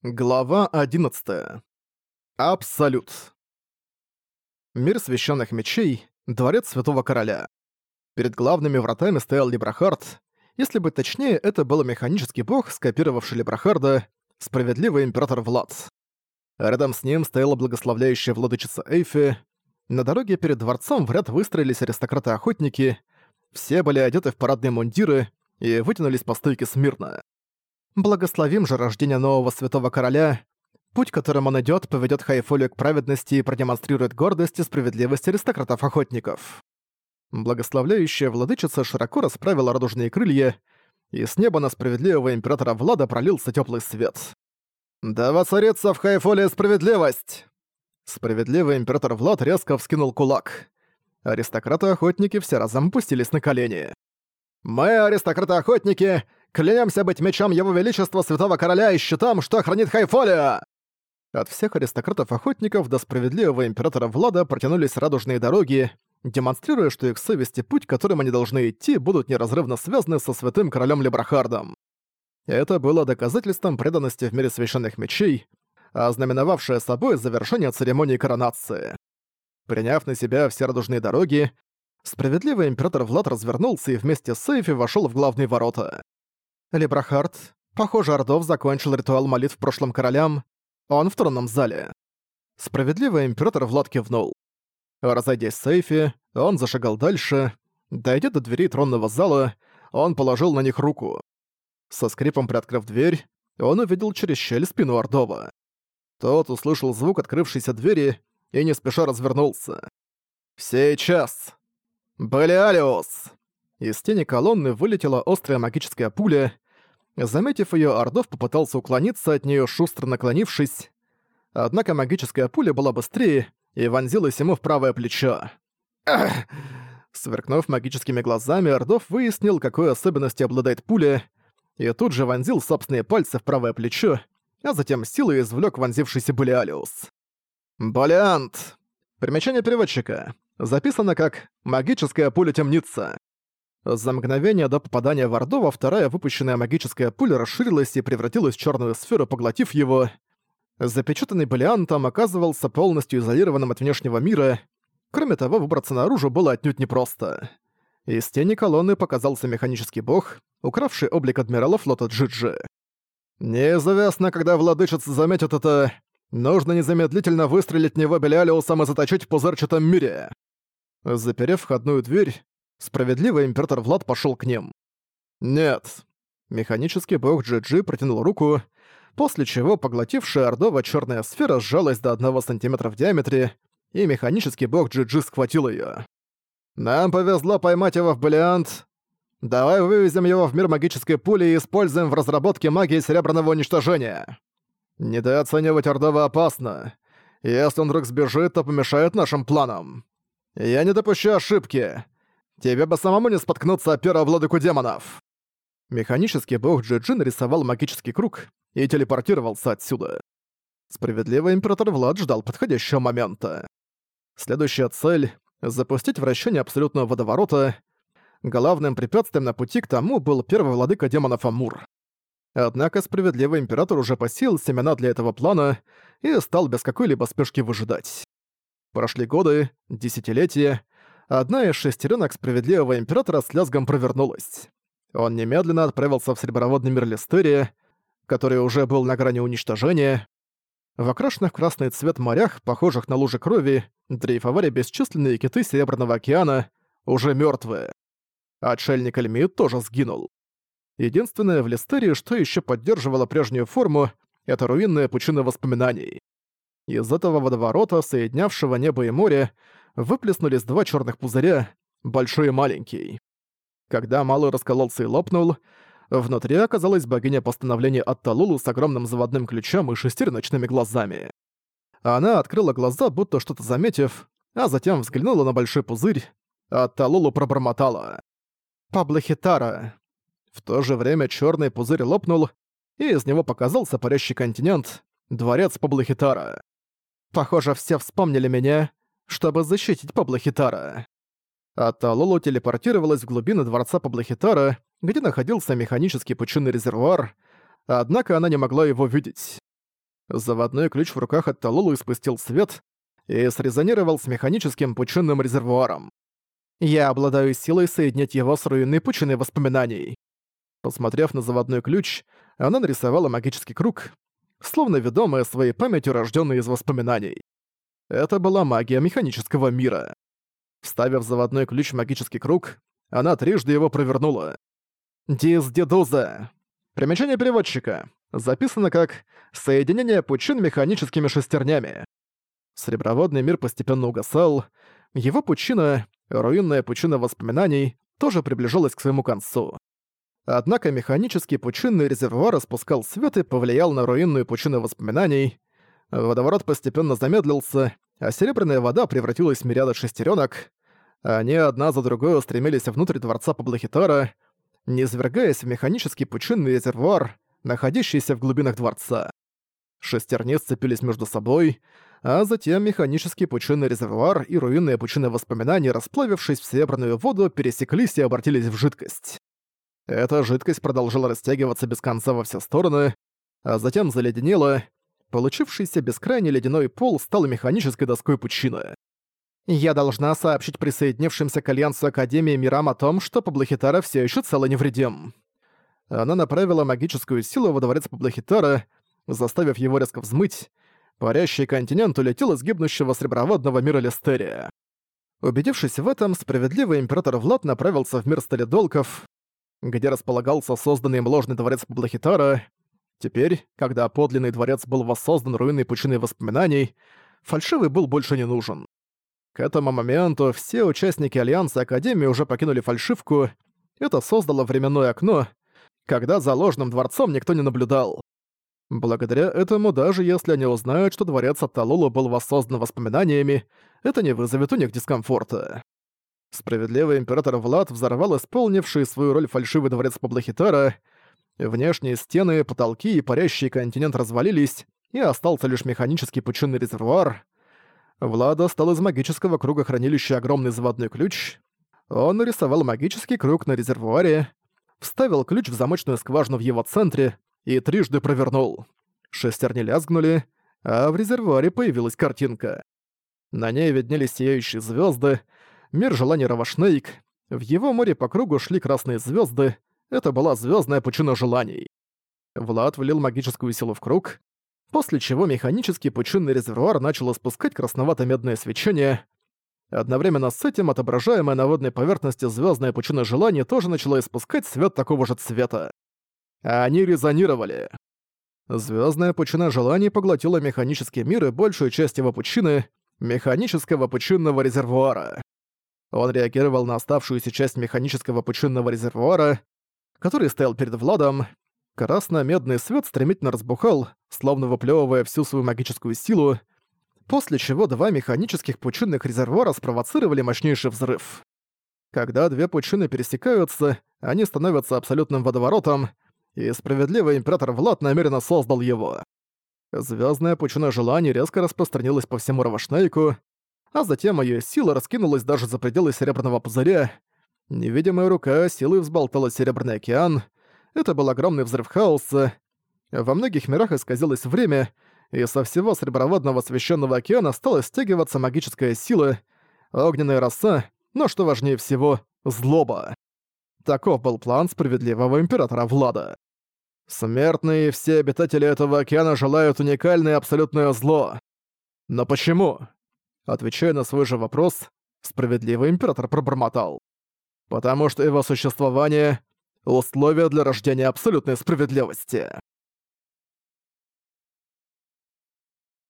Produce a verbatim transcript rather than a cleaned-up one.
Глава одиннадцатая. Абсолют. Мир священных мечей, дворец Святого Короля. Перед главными вратами стоял Либрахард. Если быть точнее, это был механический бог, скопировавший Либрахарда, справедливый император Влад. Рядом с ним стояла благословляющая владычица Эйфи. На дороге перед дворцом в ряд выстроились аристократы-охотники. Все были одеты в парадные мундиры и вытянулись по стойке смирно. Благословим же рождение нового Святого Короля. Путь, которым он идёт, поведёт Хайфолию к праведности и продемонстрирует гордость и справедливость аристократов-охотников. Благословляющая владычица широко расправила радужные крылья, и с неба на справедливого императора Влада пролился тёплый свет. «Да воцарится в Хайфолии справедливость!» Справедливый император Влад резко вскинул кулак. Аристократы-охотники все разом пустились на колени. «Мы, аристократы-охотники, клянемся быть мечом Его Величества Святого Короля и щитом, что хранит Хайфолия!» От всех аристократов-охотников до справедливого императора Влада протянулись радужные дороги, демонстрируя, что их совесть и путь, которым они должны идти, будут неразрывно связаны со святым королем Либрахардом. Это было доказательством преданности в мире священных мечей, ознаменовавшее собой завершение церемонии коронации. Приняв на себя все радужные дороги, справедливый император Влад развернулся и вместе с Эйфи вошел в главные ворота. Либрахард, похоже, Ордов закончил ритуал молитв прошлым королям. Он в тронном зале. Справедливый император Влад кивнул. Разойдясь с Эйфи, он зашагал дальше. Дойдя до дверей тронного зала, он положил на них руку. Со скрипом приоткрыв дверь, он увидел через щель спину Ордова. Тот услышал звук открывшейся двери и не спеша развернулся. «Сейчас! Белиалиус!» Из тени колонны вылетела острая магическая пуля. Заметив её, Ордов попытался уклониться от неё, шустро наклонившись. Однако магическая пуля была быстрее и вонзилась ему в правое плечо. Ах! Сверкнув магическими глазами, Ордов выяснил, какой особенностью обладает пуля, и тут же вонзил собственные пальцы в правое плечо, а затем силой извлёк вонзившийся Белиалиус. «Болиант!» Примечание переводчика. Записано как «магическая пуля-темница». За мгновение до попадания в Ордова вторая выпущенная магическая пуля расширилась и превратилась в чёрную сферу, поглотив его. Запечатанный Белиантом оказывался полностью изолированным от внешнего мира. Кроме того, выбраться наружу было отнюдь непросто. Из тени колонны показался механический бог, укравший облик адмирала флота Джиджи. «Неизвестно, когда владычица заметит это. Нужно незамедлительно выстрелить в него Белиалиусом и заточить в пузырчатом мире». Заперев входную дверь, справедливый император Влад пошёл к ним. «Нет». Механический бог Джиджи протянул руку, после чего поглотившая Ордова чёрная сфера сжалась до одного сантиметра в диаметре, и механический бог Джиджи схватил её. «Нам повезло поймать его в Белиант. Давай вывезем его в мир магической пули и используем в разработке магии серебряного уничтожения. Недооценивать Ордова опасно. Если он вдруг сбежит, то помешает нашим планам. Я не допущу ошибки. Тебе бы самому не споткнуться о первого владыку демонов». Механический бог Джиджи нарисовал магический круг и телепортировался отсюда. Справедливый император Влад ждал подходящего момента. Следующая цель — запустить вращение абсолютного водоворота. Главным препятствием на пути к тому был первый владыка демонов Амур. Однако справедливый император уже посеял семена для этого плана и стал без какой-либо спешки выжидать. Прошли годы, десятилетия. Одна из шестеренок справедливого императора с лязгом провернулась. Он немедленно отправился в сереброводный мир Листерия, который уже был на грани уничтожения. В окрашенных в красный цвет морях, похожих на лужи крови, дрейфовали бесчисленные киты Серебряного океана, уже мёртвые. Отшельник Эльмид тоже сгинул. Единственное в Листерии, что ещё поддерживало прежнюю форму, это руинная пучина воспоминаний. Из этого водоворота, соединявшего небо и море, выплеснулись два чёрных пузыря, большой и маленький. Когда малый раскололся и лопнул, внутри оказалась богиня постановления Атталулу с огромным заводным ключом и шестереночными глазами. Она открыла глаза, будто что-то заметив, а затем взглянула на большой пузырь, а Атталулу пробормотала: «Паблохитара». В то же время чёрный пузырь лопнул, и из него показался парящий континент, дворец Паблохитара. «Похоже, все вспомнили меня, чтобы защитить Паблохитара». Атталулу телепортировалась в глубины дворца Паблохитара, где находился механический пучинный резервуар, однако она не могла его видеть. Заводной ключ в руках от Талулу испустил свет и срезонировал с механическим пучинным резервуаром. Я обладаю силой соединять его с руинной пучиной воспоминаний. Посмотрев на заводной ключ, она нарисовала магический круг, словно ведомая своей памятью, рождённой из воспоминаний. Это была магия механического мира. Вставив заводной ключ в магический круг, она трижды его провернула. «Дис дедуза». Примечание переводчика. Записано как «соединение пучин механическими шестернями». Среброводный мир постепенно угасал. Его пучина, руинная пучина воспоминаний, тоже приближалась к своему концу. Однако механический пучинный резервуар испускал свет и повлиял на руинную пучину воспоминаний. Водоворот постепенно замедлился, а серебряная вода превратилась в мириады шестеренок. Они одна за другой устремились внутрь дворца Паблохитара, низвергаясь в механический пучинный резервуар, находящийся в глубинах дворца. Шестерни сцепились между собой, а затем механический пучинный резервуар и руинная пучина воспоминаний, расплавившись в серебряную воду, пересеклись и обратились в жидкость. Эта жидкость продолжала растягиваться без конца во все стороны, а затем заледенела. Получившийся бескрайний ледяной пол стал механической доской пучины. «Я должна сообщить присоединившимся к Альянсу Академии мирам о том, что Паблохитара все еще цел и невредим». Она направила магическую силу во дворец Паблохитара, заставив его резко взмыть. Парящий континент улетел из гибнущего среброводного мира Листерия. Убедившись в этом, справедливый император Влад направился в мир Сталидолков, где располагался созданный им ложный дворец Паблохитара. Теперь, когда подлинный дворец был воссоздан руинной пучиной воспоминаний, фальшивый был больше не нужен. К этому моменту все участники Альянса Академии уже покинули фальшивку. Это создало временное окно, когда за ложным дворцом никто не наблюдал. Благодаря этому, даже если они узнают, что дворец Атталулу был воссоздан воспоминаниями, это не вызовет у них дискомфорта. Справедливый император Влад взорвал исполнивший свою роль фальшивый дворец Паблохитара. Внешние стены, потолки и парящий континент развалились, и остался лишь механический пучинный резервуар. Влад достал из магического круга хранилища огромный заводной ключ. Он нарисовал магический круг на резервуаре, вставил ключ в замочную скважину в его центре и трижды провернул. Шестерни лязгнули, а в резервуаре появилась картинка. На ней виднелись сияющие звезды, мир желаний Равашнейк. В его море по кругу шли красные звезды. Это была звездная пучина желаний. Влад влил магическую силу в круг, после чего механический пучинный резервуар начал испускать красновато-медное свечение. Одновременно с этим отображаемая на водной поверхности звездная пучина желаний тоже начала испускать свет такого же цвета. Они резонировали. Звездная пучина желаний поглотила механический мир и большую часть его пучины, механического пучинного резервуара. Он реагировал на оставшуюся часть механического пучинного резервуара, который стоял перед Владом. Красно-медный свет стремительно разбухал, словно выплёвывая всю свою магическую силу, после чего два механических пучинных резервуара спровоцировали мощнейший взрыв. Когда две пучины пересекаются, они становятся абсолютным водоворотом, и справедливый император Влад намеренно создал его. Звездная пучина желаний резко распространилась по всему Равашнейку, а затем её сила раскинулась даже за пределы Серебряного пузыря. Невидимая рука силой взболтала Серебряный океан. Это был огромный взрыв хаоса. Во многих мирах исказилось время, и со всего Среброводного священного океана стала стягиваться магическая сила, огненная роса, но, что важнее всего, злоба. Таков был план справедливого императора Влада. Смертные все обитатели этого океана желают уникальное абсолютное зло. Но почему? Отвечая на свой же вопрос, справедливый император пробормотал. Потому что его существование — условие для рождения абсолютной справедливости.